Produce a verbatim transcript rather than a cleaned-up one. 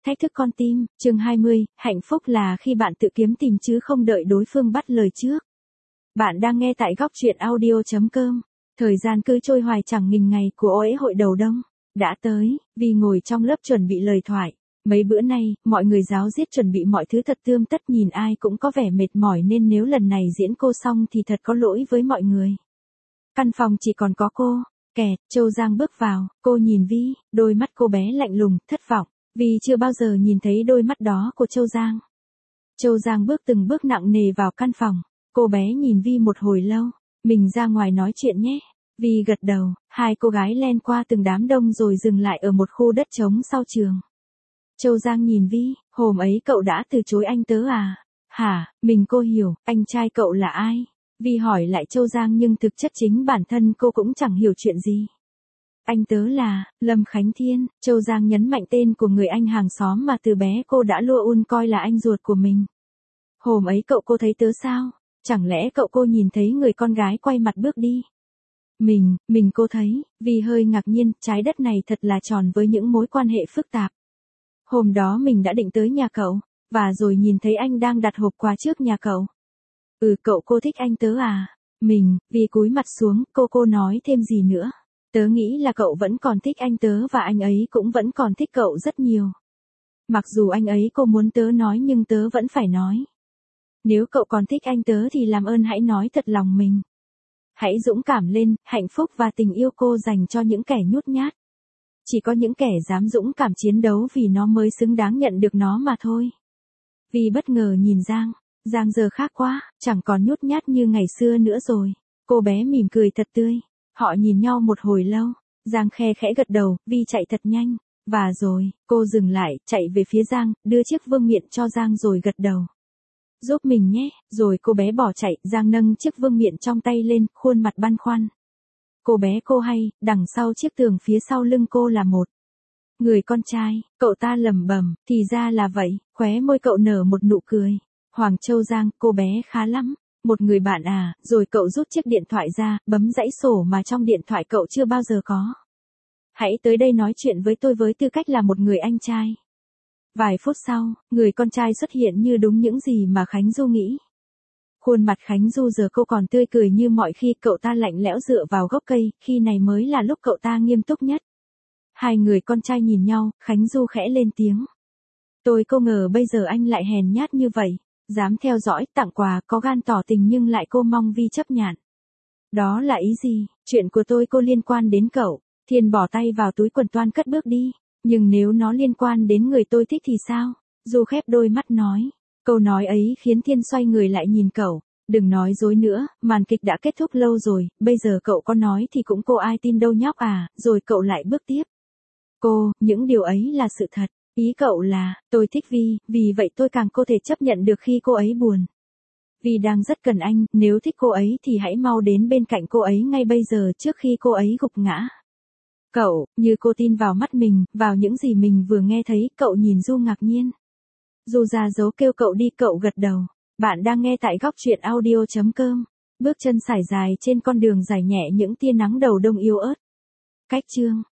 Thách thức con tim, chương hai mươi, hạnh phúc là khi bạn tự kiếm tìm chứ không đợi đối phương bắt lời trước. Bạn đang nghe tại góc truyện audio chấm com. Thời gian cứ trôi hoài chẳng nghìn ngày của ổ ế hội đầu đông. Đã tới, vì ngồi trong lớp chuẩn bị lời thoại. Mấy bữa nay, mọi người ráo riết chuẩn bị mọi thứ thật tươm tất, nhìn ai cũng có vẻ mệt mỏi nên nếu lần này diễn cô xong thì thật có lỗi với mọi người. Căn phòng chỉ còn có cô, kẹt, Châu Giang bước vào, cô nhìn Vi, đôi mắt cô bé lạnh lùng, thất vọng. Vì chưa bao giờ nhìn thấy đôi mắt đó của Châu Giang. Châu Giang bước từng bước nặng nề vào căn phòng. Cô bé nhìn Vi một hồi lâu. Mình ra ngoài nói chuyện nhé. Vi gật đầu. Hai cô gái len qua từng đám đông rồi dừng lại ở một khu đất trống sau trường. Châu Giang nhìn Vi. Hôm ấy cậu đã từ chối anh tớ à? Hả? Mình cô hiểu. Anh trai cậu là ai? Vi hỏi lại Châu Giang nhưng thực chất chính bản thân cô cũng chẳng hiểu chuyện gì. Anh tớ là, Lâm Khánh Thiên. Châu Giang nhấn mạnh tên của người anh hàng xóm mà từ bé cô đã luôn coi là anh ruột của mình. Hôm ấy cậu cô thấy tớ sao? Chẳng lẽ cậu cô nhìn thấy người con gái quay mặt bước đi? Mình, mình cô thấy, vì hơi ngạc nhiên, trái đất này thật là tròn với những mối quan hệ phức tạp. Hôm đó mình đã định tới nhà cậu, và rồi nhìn thấy anh đang đặt hộp quà trước nhà cậu. Ừ, cậu cô thích anh tớ à? Mình, vì cúi mặt xuống, cô cô nói thêm gì nữa? Tớ nghĩ là cậu vẫn còn thích anh tớ và anh ấy cũng vẫn còn thích cậu rất nhiều. Mặc dù anh ấy cô muốn tớ nói nhưng tớ vẫn phải nói. Nếu cậu còn thích anh tớ thì làm ơn hãy nói thật lòng mình. Hãy dũng cảm lên, hạnh phúc và tình yêu cô dành cho những kẻ nhút nhát. Chỉ có những kẻ dám dũng cảm chiến đấu vì nó mới xứng đáng nhận được nó mà thôi. Vì bất ngờ nhìn Giang, Giang giờ khác quá, chẳng còn nhút nhát như ngày xưa nữa rồi. Cô bé mỉm cười thật tươi. Họ nhìn nhau một hồi lâu, Giang khe khẽ gật đầu, Vi chạy thật nhanh, và rồi, cô dừng lại, chạy về phía Giang, đưa chiếc vương miện cho Giang rồi gật đầu. Giúp mình nhé, rồi cô bé bỏ chạy, Giang nâng chiếc vương miện trong tay lên, khuôn mặt băn khoăn. Cô bé cô hay, đằng sau chiếc tường phía sau lưng cô là một người con trai, cậu ta lẩm bẩm, thì ra là vậy, khóe môi cậu nở một nụ cười. Hoàng Châu Giang, cô bé khá lắm. Một người bạn à, rồi cậu rút chiếc điện thoại ra, bấm dãy sổ mà trong điện thoại cậu chưa bao giờ có. Hãy tới đây nói chuyện với tôi với tư cách là một người anh trai. Vài phút sau, người con trai xuất hiện như đúng những gì mà Khánh Du nghĩ. Khuôn mặt Khánh Du giờ cô còn tươi cười như mọi khi, cậu ta lạnh lẽo dựa vào gốc cây, khi này mới là lúc cậu ta nghiêm túc nhất. Hai người con trai nhìn nhau, Khánh Du khẽ lên tiếng. Tôi không ngờ bây giờ anh lại hèn nhát như vậy. Dám theo dõi, tặng quà, có gan tỏ tình nhưng lại cô mong Vi chấp nhận. Đó là ý gì? Chuyện của tôi cô liên quan đến cậu. Thiên bỏ tay vào túi quần toan cất bước đi. Nhưng nếu nó liên quan đến người tôi thích thì sao? Du khép đôi mắt nói. Câu nói ấy khiến Thiên xoay người lại nhìn cậu. Đừng nói dối nữa, màn kịch đã kết thúc lâu rồi, bây giờ cậu có nói thì cũng cô ai tin đâu nhóc à, rồi cậu lại bước tiếp. Cô, những điều ấy là sự thật. Ý cậu là, tôi thích Vi, vì vậy tôi càng có thể chấp nhận được khi cô ấy buồn. Vi đang rất cần anh, nếu thích cô ấy thì hãy mau đến bên cạnh cô ấy ngay bây giờ trước khi cô ấy gục ngã. Cậu, như cô tin vào mắt mình, vào những gì mình vừa nghe thấy, cậu nhìn Du ngạc nhiên. Du ra dấu kêu cậu đi, cậu gật đầu. Bạn đang nghe tại góc truyện audio chấm com. Bước chân sải dài trên con đường dài nhẹ những tia nắng đầu đông yếu ớt. Cách chương.